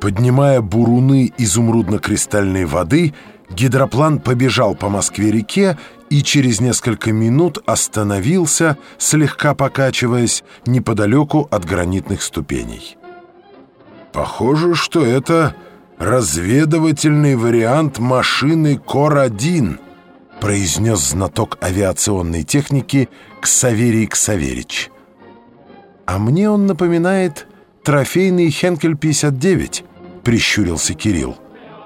Поднимая буруны изумрудно-кристальной воды, гидроплан побежал по Москве-реке и через несколько минут остановился, слегка покачиваясь, неподалеку от гранитных ступеней. «Похоже, что это разведывательный вариант машины Кор-1», произнес знаток авиационной техники Ксаверий Ксаверич. «А мне он напоминает трофейный Хенкель-59», — прищурился Кирилл.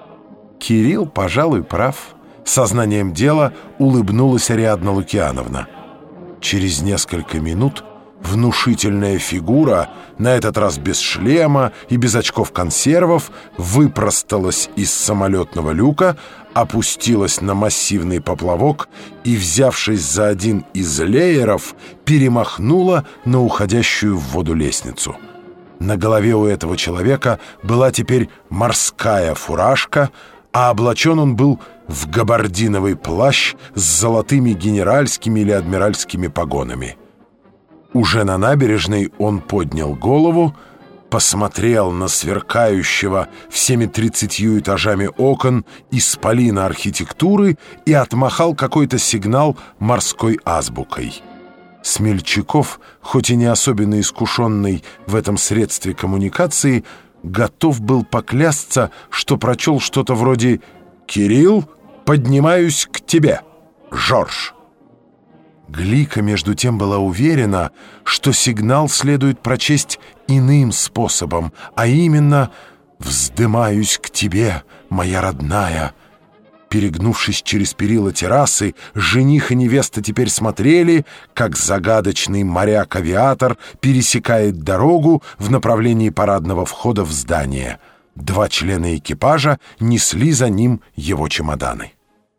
Кирилл, пожалуй, прав. Сознанием дела улыбнулась Ариадна Лукиановна. Через несколько минут внушительная фигура, на этот раз без шлема и без очков-консервов, выпросталась из самолетного люка, опустилась на массивный поплавок и, взявшись за один из лееров, перемахнула на уходящую в воду лестницу. На голове у этого человека была теперь морская фуражка, а облачен он был в габардиновый плащ с золотыми генеральскими или адмиральскими погонами. Уже на набережной он поднял голову, посмотрел на сверкающего всеми 30 этажами окон исполина архитектуры и отмахал какой-то сигнал морской азбукой. Смельчаков, хоть и не особенно искушенный в этом средстве коммуникации, готов был поклясться, что прочел что-то вроде «Кирилл, поднимаюсь к тебе, Жорж». Глика, между тем, была уверена, что сигнал следует прочесть иным способом, а именно «Вздымаюсь к тебе, моя родная». Перегнувшись через перила террасы, жених и невеста теперь смотрели, как загадочный моряк-авиатор пересекает дорогу в направлении парадного входа в здание. Два члена экипажа несли за ним его чемоданы.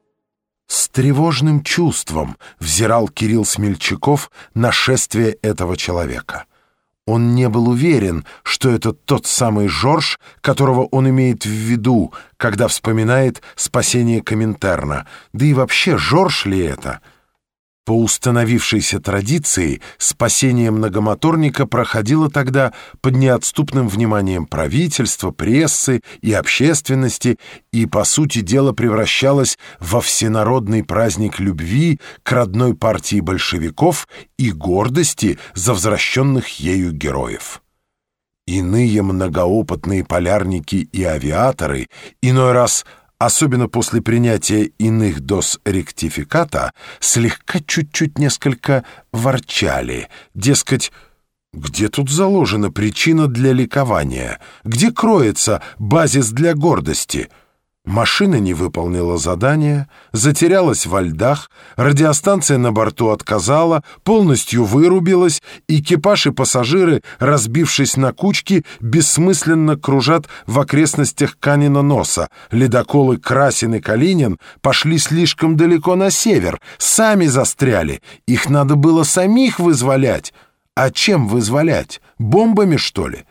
С тревожным чувством взирал Кирилл Смельчаков на шествие этого человека. Он не был уверен, что это тот самый Жорж, которого он имеет в виду, когда вспоминает спасение Коминтерна. Да и вообще, Жорж ли это? По установившейся традиции, спасение многомоторника проходило тогда под неотступным вниманием правительства, прессы и общественности и, по сути дела, превращалось во всенародный праздник любви к родной партии большевиков и гордости за возвращенных ею героев. Иные многоопытные полярники и авиаторы иной раз, особенно после принятия иных доз ректификата, слегка чуть-чуть несколько ворчали. Дескать, где тут заложена причина для ликования? Где кроется базис для гордости? Машина не выполнила задание, затерялась во льдах, радиостанция на борту отказала, полностью вырубилась, экипаж и пассажиры, разбившись на кучки, бессмысленно кружат в окрестностях Канина носа. Ледоколы Красин и Калинин пошли слишком далеко на север, сами застряли, их надо было самих вызволять. А чем вызволять? Бомбами, что ли?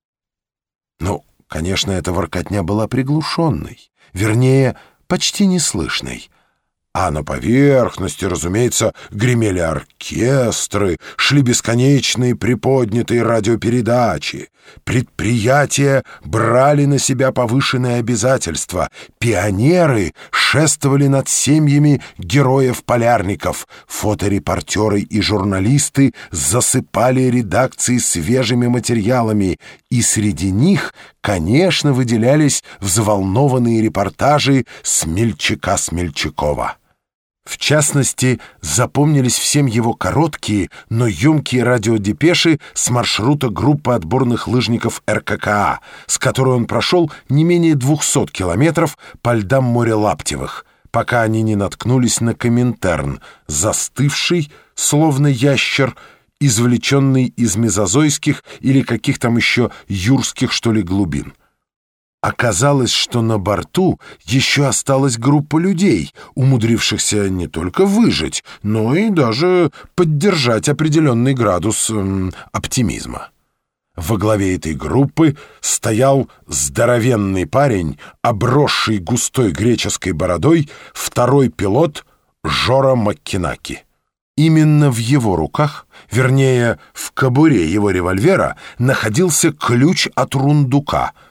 Ну, конечно, эта воркотня была приглушенной. Вернее, почти неслышной. А на поверхности, разумеется, гремели оркестры, шли бесконечные приподнятые радиопередачи. Предприятия брали на себя повышенные обязательства. Пионеры шествовали над семьями героев-полярников. Фоторепортеры и журналисты засыпали редакции свежими материалами. И среди них, конечно, выделялись взволнованные репортажи Смельчака Смельчакова. В частности, запомнились всем его короткие, но емкие радиодепеши с маршрута группы отборных лыжников РККА, с которой он прошел не менее 200 километров по льдам моря Лаптевых, пока они не наткнулись на Коминтерн, застывший, словно ящер, извлеченный из мезозойских или каких там еще юрских, что ли, глубин. Оказалось, что на борту еще осталась группа людей, умудрившихся не только выжить, но и даже поддержать определенный градус оптимизма. Во главе этой группы стоял здоровенный парень, обросший густой греческой бородой, второй пилот Жора Маккинаки. Именно в его руках, вернее, в кобуре его револьвера, находился ключ от рундука.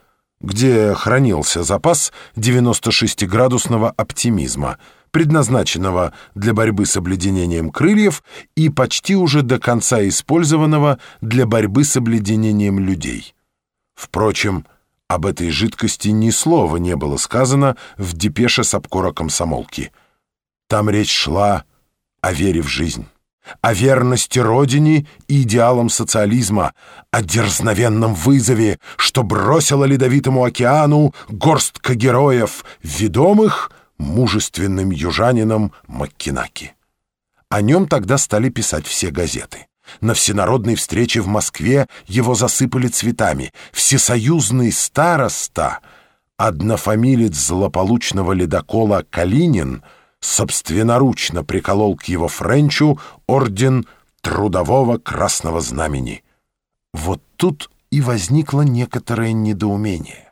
где хранился запас 96-градусного оптимизма, предназначенного для борьбы с обледенением крыльев и почти уже до конца использованного для борьбы с обледенением людей. Впрочем, об этой жидкости ни слова не было сказано в депеше с обкора комсомолки. Там речь шла о вере в жизнь, о верности Родине и идеалам социализма, о дерзновенном вызове, что бросила ледовитому океану горстка героев, ведомых мужественным южанином Маккинаки. О нем тогда стали писать все газеты. На всенародной встрече в Москве его засыпали цветами. Всесоюзный староста, однофамилец злополучного ледокола Калинин, собственноручно приколол к его френчу орден Трудового Красного Знамени. Вот тут и возникло некоторое недоумение.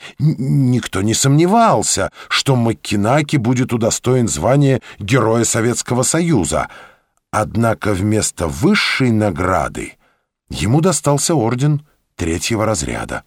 Никто не сомневался, что Маккинаки будет удостоен звания Героя Советского Союза, однако вместо высшей награды ему достался орден 3-го разряда.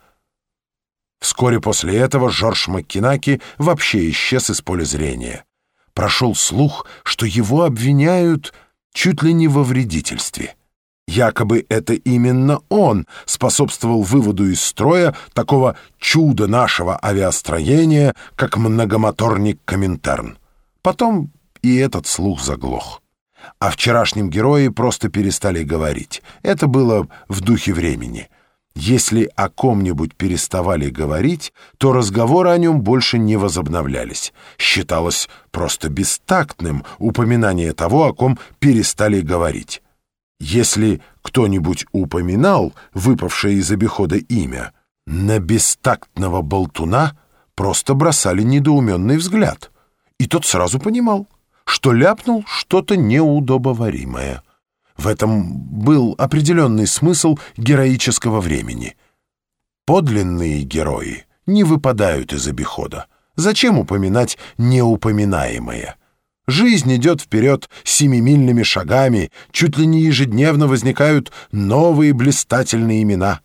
Вскоре после этого Жорж Маккинаки вообще исчез из поля зрения. Прошел слух, что его обвиняют чуть ли не во вредительстве. Якобы это именно он способствовал выводу из строя такого чуда нашего авиастроения, как многомоторник Коминтерн. Потом и этот слух заглох. О вчерашнем герое просто перестали говорить. Это было в духе времени. Если о ком-нибудь переставали говорить, то разговоры о нем больше не возобновлялись. Считалось просто бестактным упоминание того, о ком перестали говорить. Если кто-нибудь упоминал выпавшее из обихода имя, на бестактного болтуна просто бросали недоуменный взгляд, и тот сразу понимал, что ляпнул что-то неудобоваримое. В этом был определенный смысл героического времени. Подлинные герои не выпадают из обихода. Зачем упоминать неупоминаемое? Жизнь идет вперед семимильными шагами, чуть ли не ежедневно возникают новые блистательные имена.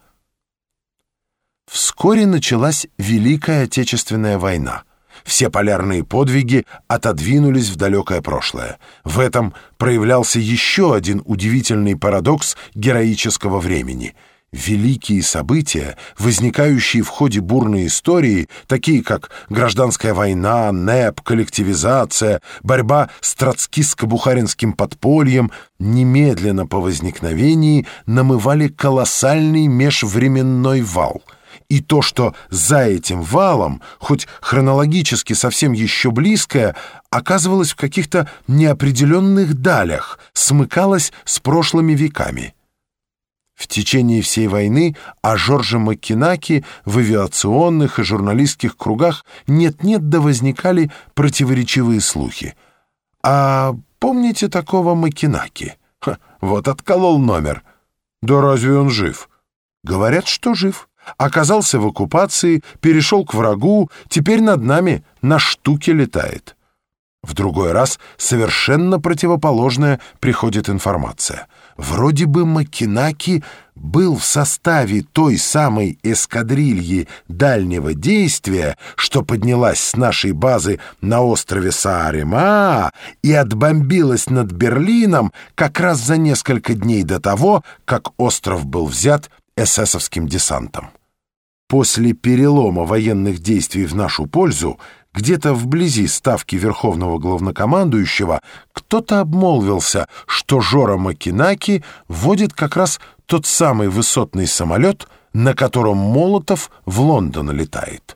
Вскоре началась Великая Отечественная война. Все полярные подвиги отодвинулись в далекое прошлое. В этом проявлялся еще один удивительный парадокс героического времени. Великие события, возникающие в ходе бурной истории, такие как гражданская война, НЭП, коллективизация, борьба с троцкистско-бухаринским подпольем, немедленно по возникновении намывали колоссальный межвременной вал. И то, что за этим валом, хоть хронологически совсем еще близкое, оказывалось в каких-то неопределенных далях, смыкалось с прошлыми веками. В течение всей войны о Жорже Маккинаки в авиационных и журналистских кругах нет-нет да возникали противоречивые слухи. «А помните такого Маккинаки? Вот отколол номер. Да разве он жив?» «Говорят, что жив. Оказался в оккупации, перешел к врагу, теперь над нами на штуке летает». В другой раз совершенно противоположная приходит информация. Вроде бы Маккинаки был в составе той самой эскадрильи дальнего действия, что поднялась с нашей базы на острове Сааремаа и отбомбилась над Берлином как раз за несколько дней до того, как остров был взят эсэсовским десантом. После перелома военных действий в нашу пользу где-то вблизи ставки Верховного Главнокомандующего кто-то обмолвился, что Жора Маккинаки водит как раз тот самый высотный самолет, на котором Молотов в Лондон летает.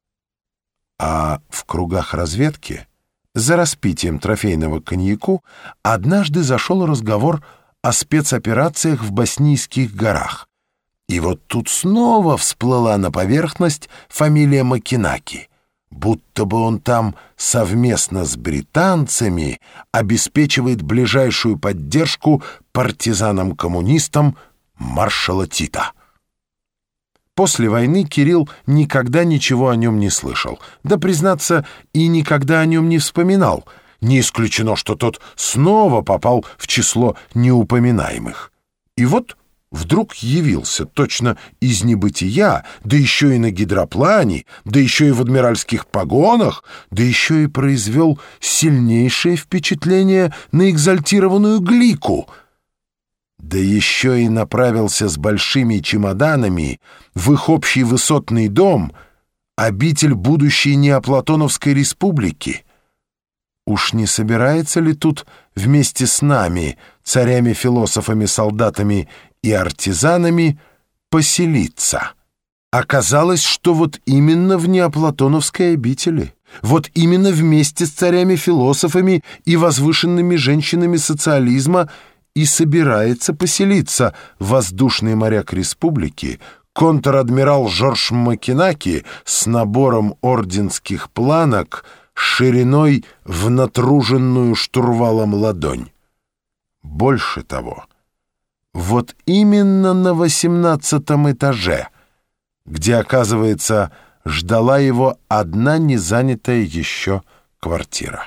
А в кругах разведки, за распитием трофейного коньяку, однажды зашел разговор о спецоперациях в Боснийских горах. И вот тут снова всплыла на поверхность фамилия Маккинаки, будто бы он там совместно с британцами обеспечивает ближайшую поддержку партизанам-коммунистам маршала Тита. После войны Кирилл никогда ничего о нем не слышал, да, признаться, и никогда о нем не вспоминал. Не исключено, что тот снова попал в число неупоминаемых. И вот вдруг явился точно из небытия, да еще и на гидроплане, да еще и в адмиральских погонах, да еще и произвел сильнейшее впечатление на экзальтированную Глику, да еще и направился с большими чемоданами в их общий высотный дом, обитель будущей Неоплатоновской республики. Уж не собирается ли тут вместе с нами, царями, философами, солдатами и артизанами, поселиться? Оказалось, что вот именно в Неоплатоновской обители, вот именно вместе с царями, философами и возвышенными женщинами социализма и собирается поселиться воздушный моряк республики, контр-адмирал Жорж Макинаки с набором орденских планок шириной в натруженную штурвалом ладонь. Больше того, вот именно на 18-м этаже, где, оказывается, ждала его одна незанятая еще квартира.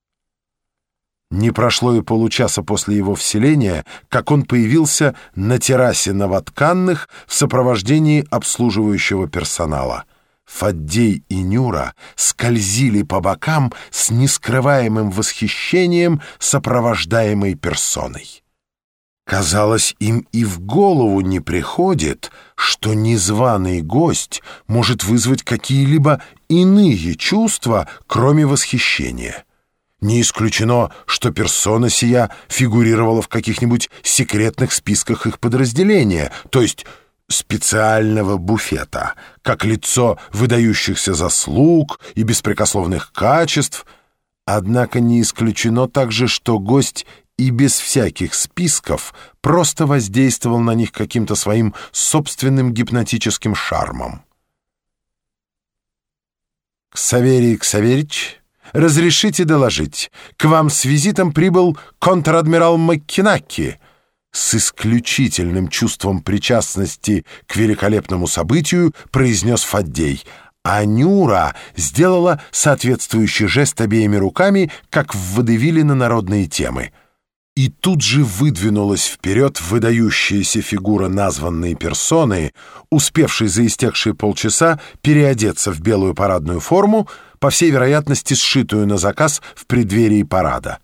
Не прошло и получаса после его вселения, как он появился на террасе новотканных в сопровождении обслуживающего персонала. Фаддей и Нюра скользили по бокам с нескрываемым восхищением сопровождаемой персоной. Казалось, им и в голову не приходит, что незваный гость может вызвать какие-либо иные чувства, кроме восхищения. Не исключено, что персона сия фигурировала в каких-нибудь секретных списках их подразделения, то есть специального буфета, как лицо выдающихся заслуг и беспрекословных качеств. Однако не исключено также, что гость и без всяких списков просто воздействовал на них каким-то своим собственным гипнотическим шармом. «Ксаверий Ксаверич, разрешите доложить, к вам с визитом прибыл контр-адмирал Маккинаки», с исключительным чувством причастности к великолепному событию произнес Фаддей, а Нюра сделала соответствующий жест обеими руками, как в водевиле на народные темы. И тут же выдвинулась вперед выдающаяся фигура названной персоны, успевшей за истекшие полчаса переодеться в белую парадную форму, по всей вероятности сшитую на заказ в преддверии парада.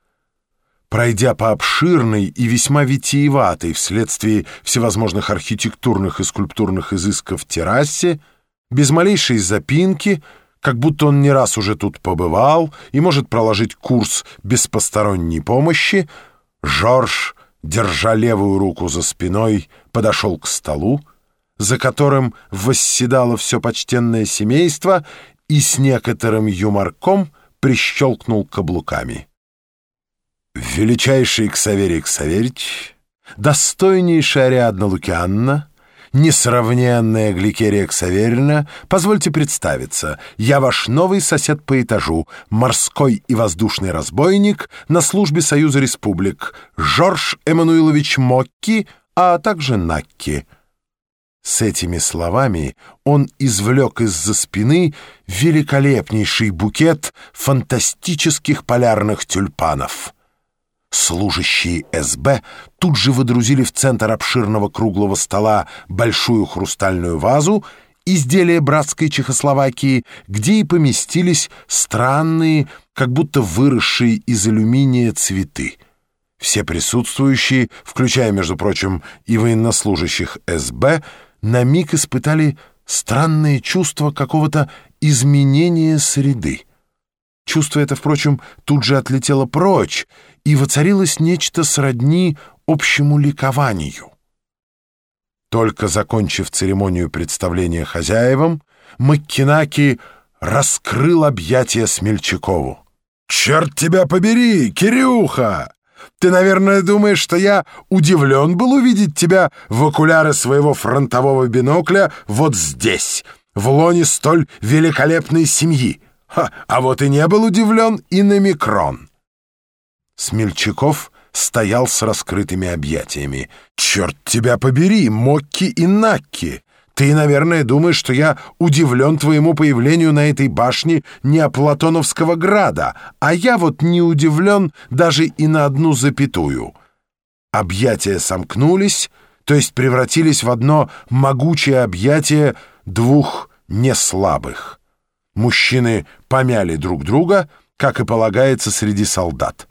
Пройдя по обширной и весьма витиеватой вследствие всевозможных архитектурных и скульптурных изысков террасе, без малейшей запинки, как будто он не раз уже тут побывал и может проложить курс без посторонней помощи, Жорж, держа левую руку за спиной, подошел к столу, за которым восседало все почтенное семейство, и с некоторым юморком прищелкнул каблуками. «Величайший Ксаверий Ксаверич, достойнейшая Ариадна Лукианна, несравненная Гликерия Ксаверьевна, позвольте представиться, я ваш новый сосед по этажу, морской и воздушный разбойник на службе Союза Республик, Жорж Эммануилович Мокки, а также Накки». С этими словами он извлек из-за спины великолепнейший букет фантастических полярных тюльпанов. Служащие СБ тут же водрузили в центр обширного круглого стола большую хрустальную вазу, изделие братской Чехословакии, где и поместились странные, как будто выросшие из алюминия цветы. Все присутствующие, включая, между прочим, и военнослужащих СБ, на миг испытали странное чувство какого-то изменения среды. Чувство это, впрочем, тут же отлетело прочь, и воцарилось нечто сродни общему ликованию. Только закончив церемонию представления хозяевам, Маккинаки раскрыл объятия Смельчакову. «Черт тебя побери, Кирюха! Ты, наверное, думаешь, что я удивлен был увидеть тебя в окуляры своего фронтового бинокля вот здесь, в лоне столь великолепной семьи. А вот и не был удивлен и на микрон». Смельчаков стоял с раскрытыми объятиями. «Черт тебя побери, Мокки и Накки! Ты, наверное, думаешь, что я удивлен твоему появлению на этой башне Неоплатоновского града, а я вот не удивлен даже и на одну запятую». Объятия сомкнулись, то есть превратились в одно могучее объятие двух неслабых. Мужчины помяли друг друга, как и полагается среди солдат.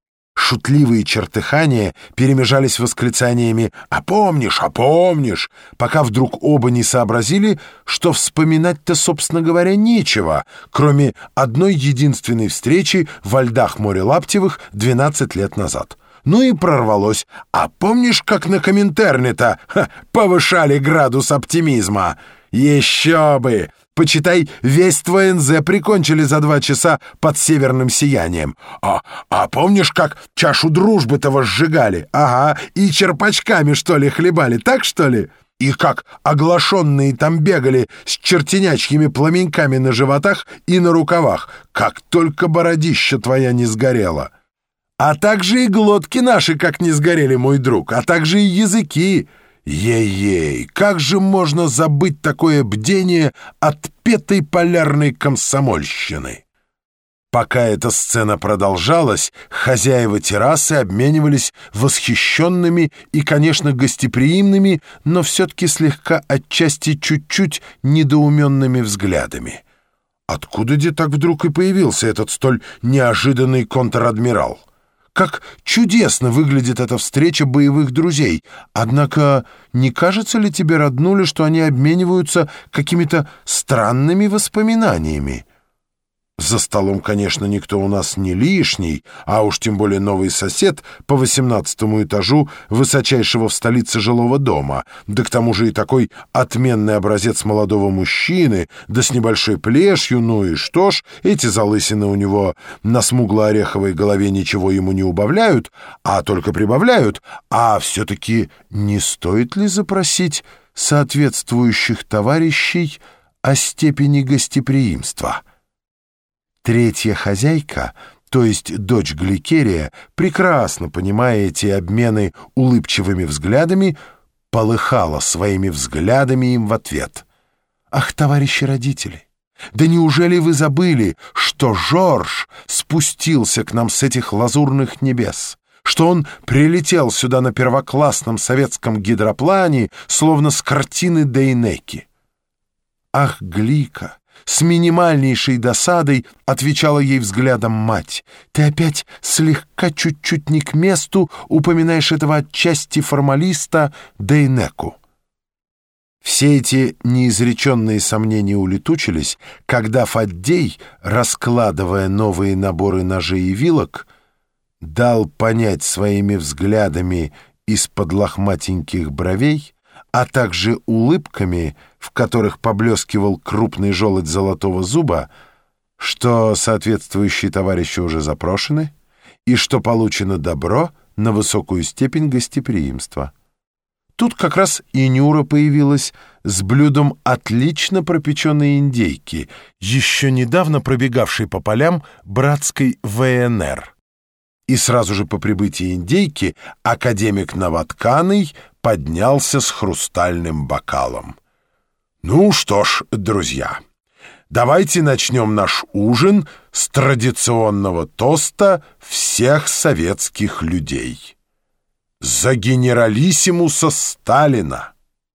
Шутливые чертыхания перемежались восклицаниями «А помнишь, а помнишь?», пока вдруг оба не сообразили, что вспоминать-то, собственно говоря, нечего, кроме одной единственной встречи во льдах моря Лаптевых 12 лет назад. Ну и прорвалось: «А помнишь, как на Коминтерне-то повышали градус оптимизма?» «Еще бы! Почитай, весь твой НЗ прикончили за 2 часа под северным сиянием. А помнишь, как чашу дружбы-то возжигали? Ага, и черпачками, что ли, хлебали, так, что ли? И как оглашенные там бегали с чертенячьими пламеньками на животах и на рукавах, как только бородища твоя не сгорела. А также и глотки наши как не сгорели, мой друг, а также и языки. Ей-ей, как же можно забыть такое бдение отпетой полярной комсомольщины?» Пока эта сцена продолжалась, хозяева террасы обменивались восхищенными и, конечно, гостеприимными, но все-таки слегка отчасти чуть-чуть недоуменными взглядами. Откуда де так вдруг и появился этот столь неожиданный контр-адмирал? Как чудесно выглядит эта встреча боевых друзей. Однако не кажется ли тебе, роднуля, что они обмениваются какими-то странными воспоминаниями? За столом, конечно, никто у нас не лишний, а уж тем более новый сосед по 18-му этажу высочайшего в столице жилого дома, да к тому же и такой отменный образец молодого мужчины, да с небольшой плешью, ну и что ж, эти залысины у него на смугло-ореховой голове ничего ему не убавляют, а только прибавляют, а все-таки не стоит ли запросить соответствующих товарищей о степени гостеприимства? Третья хозяйка, то есть дочь Гликерия, прекрасно понимая эти обмены улыбчивыми взглядами, полыхала своими взглядами им в ответ. «Ах, товарищи родители, да неужели вы забыли, что Жорж спустился к нам с этих лазурных небес, что он прилетел сюда на первоклассном советском гидроплане, словно с картины Дейнеки?» «Ах, Глика!» С минимальнейшей досадой отвечала ей взглядом мать. «Ты опять слегка чуть-чуть не к месту упоминаешь этого отчасти формалиста Дейнеку». Все эти неизреченные сомнения улетучились, когда Фаддей, раскладывая новые наборы ножей и вилок, дал понять своими взглядами из-под лохматеньких бровей, а также улыбками, в которых поблескивал крупный желудь золотого зуба, что соответствующие товарищи уже запрошены и что получено добро на высокую степень гостеприимства. Тут как раз и Нюра появилась с блюдом отлично пропеченной индейки, еще недавно пробегавшей по полям братской ВНР. И сразу же по прибытии индейки академик Новотканый поднялся с хрустальным бокалом. «Ну что ж, друзья, давайте начнем наш ужин с традиционного тоста всех советских людей. За генералиссимуса Сталина!»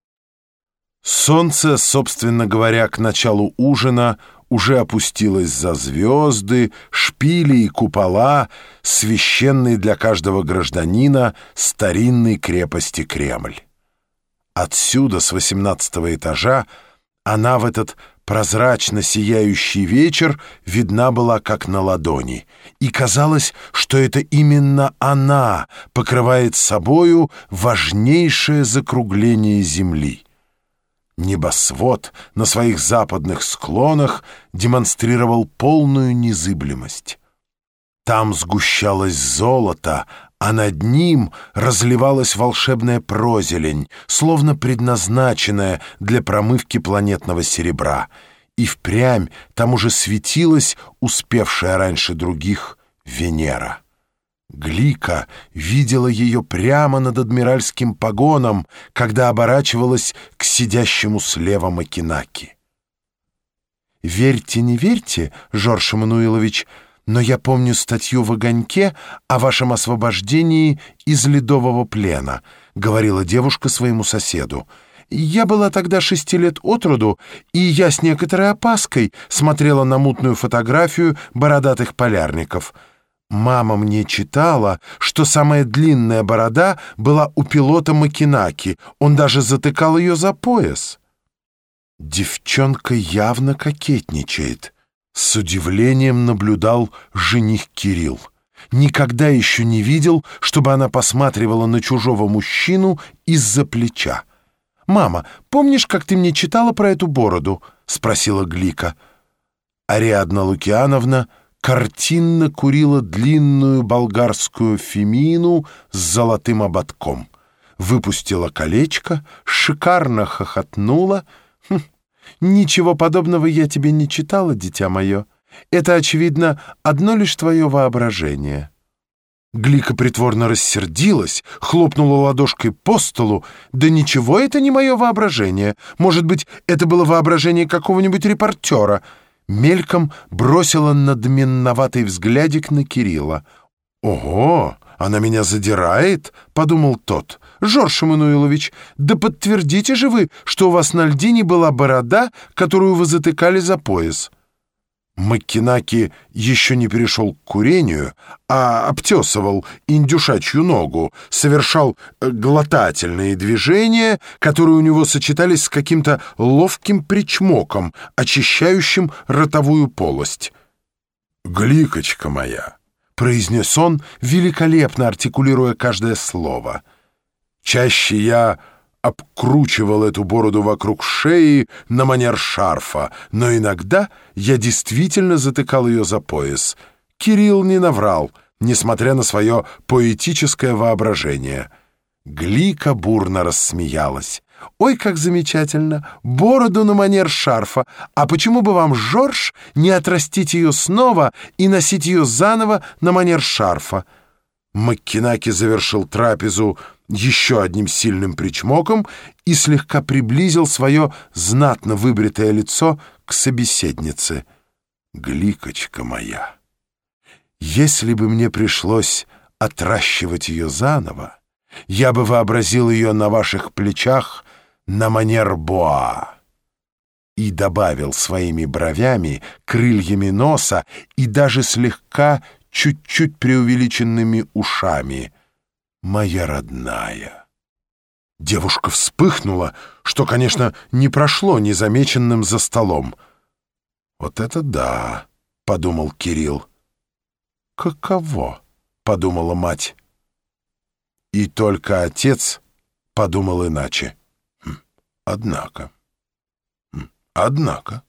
Солнце, собственно говоря, к началу ужина уже опустилось за звезды, шпили и купола, священные для каждого гражданина старинной крепости Кремль. Отсюда, с 18-го этажа, она в этот прозрачно сияющий вечер видна была как на ладони, и казалось, что это именно она покрывает собою важнейшее закругление Земли. Небосвод на своих западных склонах демонстрировал полную незыблемость. Там сгущалось золото, а над ним разливалась волшебная прозелень, словно предназначенная для промывки планетного серебра, и впрямь там уже светилась успевшая раньше других Венера. Глика видела ее прямо над адмиральским погоном, когда оборачивалась к сидящему слева Макинаки. «Верьте, не верьте, Жорж Эммануилович, но я помню статью в «Огоньке» о вашем освобождении из ледового плена. — говорила девушка своему соседу. «Я была тогда 6 лет от роду, и я с некоторой опаской смотрела на мутную фотографию бородатых полярников. Мама мне читала, что самая длинная борода была у пилота Макинаки, он даже затыкал ее за пояс». Девчонка явно кокетничает. С удивлением наблюдал жених Кирилл. Никогда еще не видел, чтобы она посматривала на чужого мужчину из-за плеча. «Мама, помнишь, как ты мне читала про эту бороду?» — спросила Глика. Ариадна Лукиановна картинно курила длинную болгарскую фемину с золотым ободком. Выпустила колечко, шикарно хохотнула. «Ничего подобного я тебе не читала, дитя мое. Это, очевидно, одно лишь твое воображение». Глика притворно рассердилась, хлопнула ладошкой по столу. «Да ничего, это не мое воображение. Может быть, это было воображение какого-нибудь репортера». Мельком бросила надменноватый взглядик на Кирилла. «Ого, она меня задирает?» — подумал тот. «Жорж Эммануилович, да подтвердите же вы, что у вас на льдине была борода, которую вы затыкали за пояс». Маккинаки еще не перешел к курению, а обтесывал индюшачью ногу, совершал глотательные движения, которые у него сочетались с каким-то ловким причмоком, очищающим ротовую полость. «Гликочка моя», — произнес он, великолепно артикулируя каждое слово, — «чаще я обкручивал эту бороду вокруг шеи на манер шарфа, но иногда я действительно затыкал ее за пояс. Кирилл не наврал, несмотря на свое поэтическое воображение». Глика бурно рассмеялась. «Ой, как замечательно! Бороду на манер шарфа! А почему бы вам, Жорж, не отрастить ее снова и носить ее заново на манер шарфа?» Маккинаки завершил трапезу еще одним сильным причмоком и слегка приблизил свое знатно выбритое лицо к собеседнице. «Гликочка моя, если бы мне пришлось отращивать ее заново, я бы вообразил ее на ваших плечах на манер боа». И добавил своими бровями, крыльями носа и даже слегка чуть-чуть преувеличенными ушами: «Моя родная». Девушка вспыхнула, что, конечно, не прошло незамеченным за столом. «Вот это да», — подумал Кирилл. «Каково?» — подумала мать. И только отец подумал иначе. Однако.